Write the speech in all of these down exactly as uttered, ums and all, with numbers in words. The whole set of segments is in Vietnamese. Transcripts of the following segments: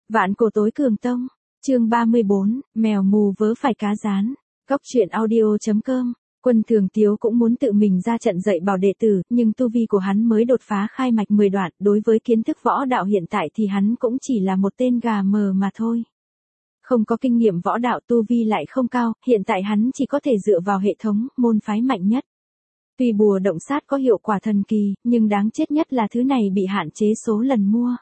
Vạn cổ tối cường tông, chương ba mươi bốn, mèo mù vớ phải cá rán. Góc truyện audio chấm com. Quân Thường Tiếu cũng muốn tự mình ra trận dạy bảo đệ tử, nhưng tu vi của hắn mới đột phá khai mạch mười đoạn, đối với kiến thức võ đạo hiện tại thì hắn cũng chỉ là một tên gà mờ mà thôi. Không có kinh nghiệm võ đạo, tu vi lại không cao, hiện tại hắn chỉ có thể dựa vào hệ thống, môn phái mạnh nhất. Tuy bùa động sát có hiệu quả thần kỳ, nhưng đáng chết nhất là thứ này bị hạn chế số lần mua.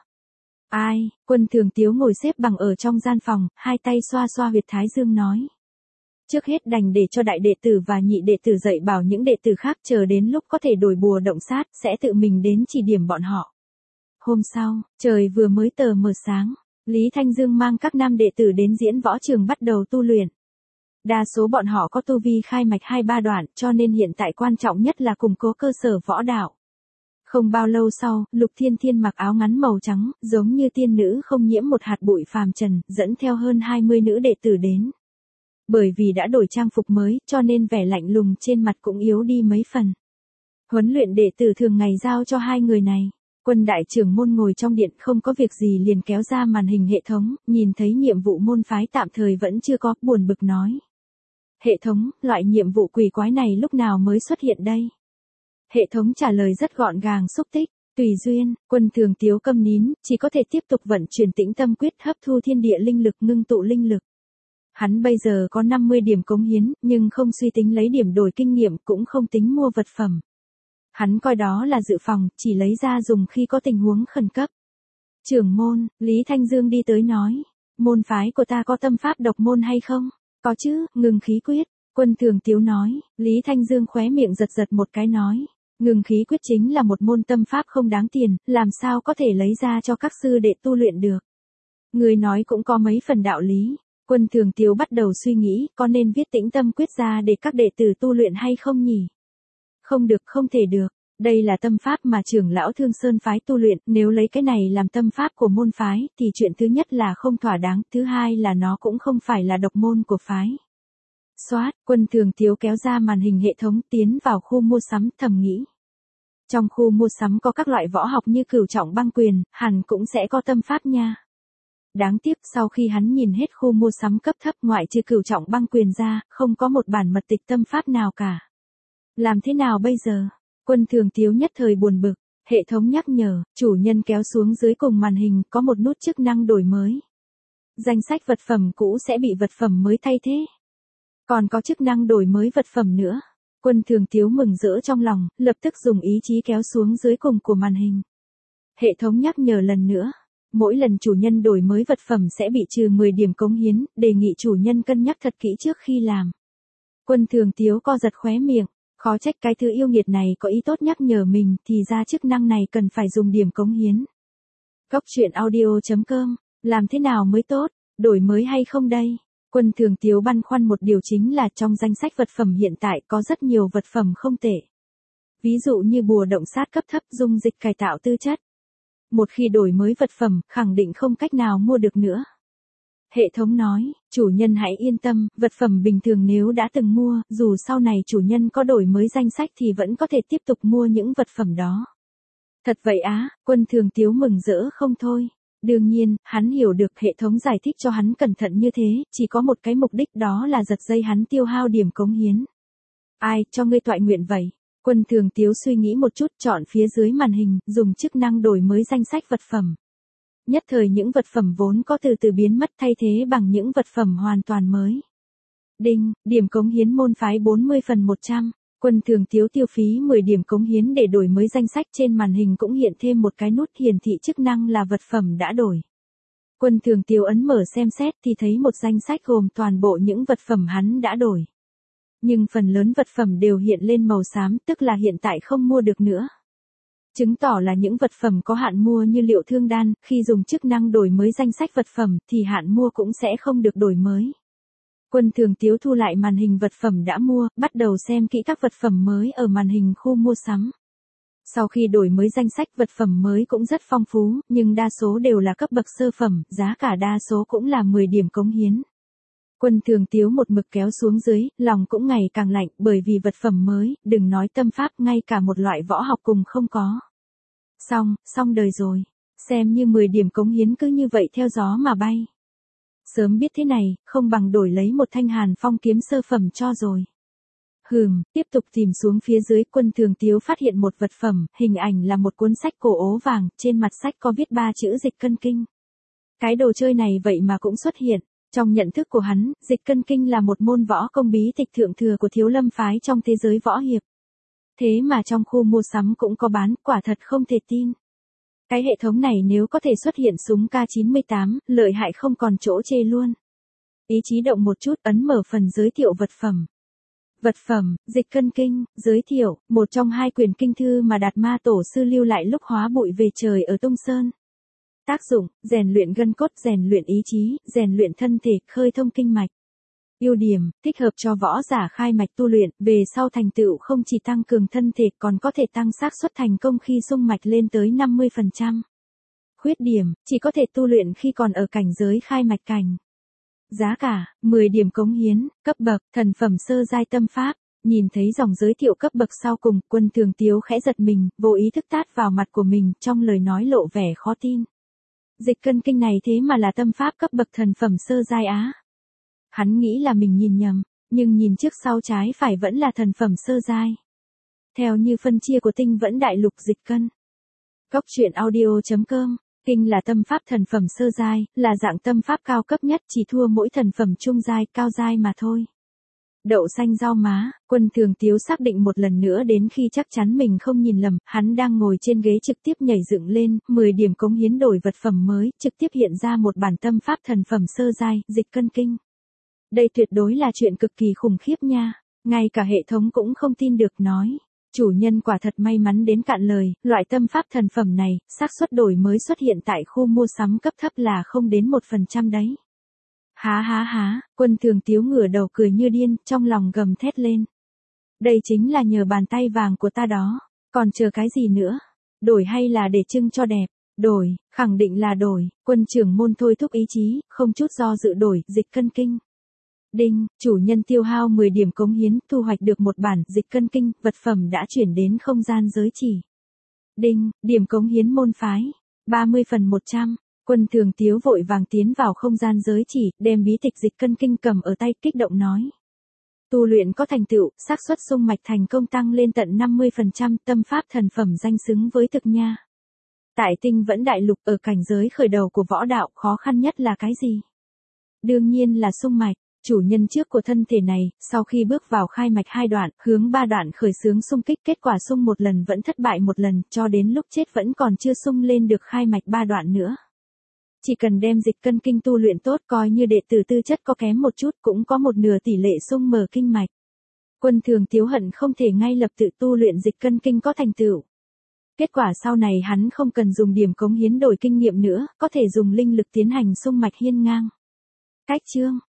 Ai, Quân Thường Tiếu ngồi xếp bằng ở trong gian phòng, hai tay xoa xoa huyệt thái dương nói. Trước hết đành để cho đại đệ tử và nhị đệ tử dạy bảo những đệ tử khác, chờ đến lúc có thể đổi bùa động sát, sẽ tự mình đến chỉ điểm bọn họ. Hôm sau, trời vừa mới tờ mờ sáng, Lý Thanh Dương mang các nam đệ tử đến diễn võ trường bắt đầu tu luyện. Đa số bọn họ có tu vi khai mạch hai ba đoạn, cho nên hiện tại quan trọng nhất là củng cố cơ sở võ đạo. Không bao lâu sau, Lục Thiên Thiên mặc áo ngắn màu trắng, giống như tiên nữ không nhiễm một hạt bụi phàm trần, dẫn theo hơn hai mươi nữ đệ tử đến. Bởi vì đã đổi trang phục mới, cho nên vẻ lạnh lùng trên mặt cũng yếu đi mấy phần. Huấn luyện đệ tử thường ngày giao cho hai người này. Quân đại trưởng môn ngồi trong điện không có việc gì liền kéo ra màn hình hệ thống, nhìn thấy nhiệm vụ môn phái tạm thời vẫn chưa có, buồn bực nói. Hệ thống, loại nhiệm vụ quỷ quái này lúc nào mới xuất hiện đây? Hệ thống trả lời rất gọn gàng xúc tích, tùy duyên. Quân Thường Tiếu câm nín, chỉ có thể tiếp tục vận chuyển tĩnh tâm quyết hấp thu thiên địa linh lực, ngưng tụ linh lực. Hắn bây giờ có năm mươi điểm cống hiến, nhưng không suy tính lấy điểm đổi kinh nghiệm, cũng không tính mua vật phẩm. Hắn coi đó là dự phòng, chỉ lấy ra dùng khi có tình huống khẩn cấp. Trưởng môn, Lý Thanh Dương đi tới nói, môn phái của ta có tâm pháp độc môn hay không? Có chứ, ngừng khí quyết. Quân Thường Tiếu nói. Lý Thanh Dương khóe miệng giật giật một cái nói. Ngừng khí quyết chính là một môn tâm pháp không đáng tiền, làm sao có thể lấy ra cho các sư đệ tu luyện được. Người nói cũng có mấy phần đạo lý. Quân Thường Tiếu bắt đầu suy nghĩ, có nên viết tĩnh tâm quyết ra để các đệ tử tu luyện hay không nhỉ? Không được, không thể được. Đây là tâm pháp mà trưởng lão Thương Sơn phái tu luyện, nếu lấy cái này làm tâm pháp của môn phái, thì chuyện thứ nhất là không thỏa đáng, thứ hai là nó cũng không phải là độc môn của phái. Xoát, Quân Thường Tiếu kéo ra màn hình hệ thống tiến vào khu mua sắm, thầm nghĩ. Trong khu mua sắm có các loại võ học như cửu trọng băng quyền, hẳn cũng sẽ có tâm pháp nha. Đáng tiếc sau khi hắn nhìn hết khu mua sắm cấp thấp ngoại trừ cửu trọng băng quyền ra, không có một bản mật tịch tâm pháp nào cả. Làm thế nào bây giờ? Quân Thường Tiếu nhất thời buồn bực, hệ thống nhắc nhở, chủ nhân kéo xuống dưới cùng màn hình có một nút chức năng đổi mới. Danh sách vật phẩm cũ sẽ bị vật phẩm mới thay thế. Còn có chức năng đổi mới vật phẩm nữa. Quân Thường Tiếu mừng rỡ trong lòng, lập tức dùng ý chí kéo xuống dưới cùng của màn hình. Hệ thống nhắc nhở lần nữa. Mỗi lần chủ nhân đổi mới vật phẩm sẽ bị trừ mười điểm cống hiến, đề nghị chủ nhân cân nhắc thật kỹ trước khi làm. Quân Thường Tiếu co giật khóe miệng, khó trách cái thứ yêu nghiệt này có ý tốt nhắc nhở mình, thì ra chức năng này cần phải dùng điểm cống hiến. Góc truyện audio chấm com, làm thế nào mới tốt, đổi mới hay không đây? Quân Thường Tiếu băn khoăn một điều chính là trong danh sách vật phẩm hiện tại có rất nhiều vật phẩm không tệ. Ví dụ như bùa động sát cấp thấp, dung dịch cải tạo tư chất. Một khi đổi mới vật phẩm, khẳng định không cách nào mua được nữa. Hệ thống nói, chủ nhân hãy yên tâm, vật phẩm bình thường nếu đã từng mua, dù sau này chủ nhân có đổi mới danh sách thì vẫn có thể tiếp tục mua những vật phẩm đó. Thật vậy á, Quân Thường Tiếu mừng rỡ không thôi. Đương nhiên, hắn hiểu được hệ thống giải thích cho hắn cẩn thận như thế, chỉ có một cái mục đích đó là giật dây hắn tiêu hao điểm cống hiến. Ai, cho ngươi toại nguyện vậy? Quân Thường Tiếu suy nghĩ một chút, chọn phía dưới màn hình, dùng chức năng đổi mới danh sách vật phẩm. Nhất thời những vật phẩm vốn có từ từ biến mất, thay thế bằng những vật phẩm hoàn toàn mới. Đinh, điểm cống hiến môn phái bốn mươi phần một trăm. Quân Thường Tiếu tiêu phí mười điểm cống hiến để đổi mới danh sách, trên màn hình cũng hiện thêm một cái nút hiển thị chức năng là vật phẩm đã đổi. Quân Thường Tiếu ấn mở xem xét thì thấy một danh sách gồm toàn bộ những vật phẩm hắn đã đổi. Nhưng phần lớn vật phẩm đều hiện lên màu xám, tức là hiện tại không mua được nữa. Chứng tỏ là những vật phẩm có hạn mua như liệu thương đan, khi dùng chức năng đổi mới danh sách vật phẩm thì hạn mua cũng sẽ không được đổi mới. Quân Thường Tiếu thu lại màn hình vật phẩm đã mua, bắt đầu xem kỹ các vật phẩm mới ở màn hình khu mua sắm. Sau khi đổi mới danh sách vật phẩm mới cũng rất phong phú, nhưng đa số đều là cấp bậc sơ phẩm, giá cả đa số cũng là mười điểm cống hiến. Quân Thường Tiếu một mực kéo xuống dưới, lòng cũng ngày càng lạnh, bởi vì vật phẩm mới, đừng nói tâm pháp, ngay cả một loại võ học cùng không có. Xong, xong đời rồi. xem như mười điểm cống hiến cứ như vậy theo gió mà bay. Sớm biết thế này, không bằng đổi lấy một thanh Hàn Phong kiếm sơ phẩm cho rồi. Hừm, tiếp tục tìm xuống phía dưới, Quân Thường Tiếu phát hiện một vật phẩm, hình ảnh là một cuốn sách cổ ố vàng, trên mặt sách có viết ba chữ Dịch Cân Kinh. Cái đồ chơi này vậy mà cũng xuất hiện. Trong nhận thức của hắn, Dịch Cân Kinh là một môn võ công bí tịch thượng thừa của Thiếu Lâm phái trong thế giới võ hiệp. Thế mà trong khu mua sắm cũng có bán, quả thật không thể tin. Cái hệ thống này nếu có thể xuất hiện súng K chín mươi tám, lợi hại không còn chỗ chê luôn. Ý chí động một chút, ấn mở phần giới thiệu vật phẩm. Vật phẩm, Dịch Cân Kinh, giới thiệu, một trong hai quyển kinh thư mà Đạt Ma Tổ sư lưu lại lúc hóa bụi về trời ở Tung Sơn. Tác dụng, rèn luyện gân cốt, rèn luyện ý chí, rèn luyện thân thể, khơi thông kinh mạch. Ưu điểm, thích hợp cho võ giả khai mạch tu luyện, về sau thành tựu không chỉ tăng cường thân thể còn có thể tăng xác suất thành công khi xung mạch lên tới năm mươi phần trăm. Khuyết điểm, chỉ có thể tu luyện khi còn ở cảnh giới khai mạch cảnh. Giá cả, mười điểm cống hiến, cấp bậc, thần phẩm sơ giai tâm pháp. Nhìn thấy dòng giới thiệu cấp bậc sau cùng, Quân Thường Tiếu khẽ giật mình, vô ý thức tát vào mặt của mình, trong lời nói lộ vẻ khó tin. Dịch Cân Kinh này thế mà là tâm pháp cấp bậc thần phẩm sơ giai á. Hắn nghĩ là mình nhìn nhầm, nhưng nhìn trước sau trái phải vẫn là thần phẩm sơ giai. Theo như phân chia của Tinh Vẫn Đại Lục Dịch Cân. Cốc truyện audio chấm com, Kinh là tâm pháp thần phẩm sơ giai, là dạng tâm pháp cao cấp nhất, chỉ thua mỗi thần phẩm trung giai, cao giai mà thôi. Đậu xanh rau má, Quân Thường Tiếu xác định một lần nữa đến khi chắc chắn mình không nhìn lầm, hắn đang ngồi trên ghế trực tiếp nhảy dựng lên, mười điểm cống hiến đổi vật phẩm mới, trực tiếp hiện ra một bản tâm pháp thần phẩm sơ giai, Dịch Cân Kinh. Đây tuyệt đối là chuyện cực kỳ khủng khiếp nha, ngay cả hệ thống cũng không tin được, nói. Chủ nhân quả thật may mắn đến cạn lời, loại tâm pháp thần phẩm này, xác suất đổi mới xuất hiện tại khu mua sắm cấp thấp là không đến một phần trăm đấy. Há há há, Quân Thường Tiếu ngửa đầu cười như điên, trong lòng gầm thét lên. Đây chính là nhờ bàn tay vàng của ta đó, còn chờ cái gì nữa? Đổi hay là để trưng cho đẹp? Đổi, khẳng định là đổi, Quân trưởng môn thôi thúc ý chí, không chút do dự đổi, Dịch Cân Kinh. Đinh, chủ nhân tiêu hao mười điểm cống hiến, thu hoạch được một bản Dịch Cân Kinh, vật phẩm đã chuyển đến không gian giới chỉ. Đinh, điểm cống hiến môn phái, ba mươi phần một trăm. Quân Thường Tiếu vội vàng tiến vào không gian giới chỉ, đem bí tịch Dịch Cân Kinh cầm ở tay, kích động nói. Tu luyện có thành tựu, xác suất xung mạch thành công tăng lên tận năm mươi phần trăm, tâm pháp thần phẩm danh xứng với thực nha. Tại Tinh Vẫn Đại Lục, ở cảnh giới khởi đầu của võ đạo, khó khăn nhất là cái gì? Đương nhiên là xung mạch. Chủ nhân trước của thân thể này, sau khi bước vào khai mạch hai đoạn, hướng ba đoạn khởi xướng xung kích, kết quả xung một lần vẫn thất bại một lần, cho đến lúc chết vẫn còn chưa xung lên được khai mạch ba đoạn nữa. Chỉ cần đem Dịch Cân Kinh tu luyện tốt, coi như đệ tử tư chất có kém một chút cũng có một nửa tỷ lệ xung mở kinh mạch. Quân Thường Tiếu hận không thể ngay lập tự tu luyện Dịch Cân Kinh có thành tựu. Kết quả sau này hắn không cần dùng điểm cống hiến đổi kinh nghiệm nữa, có thể dùng linh lực tiến hành xung mạch hiên ngang. Cách chương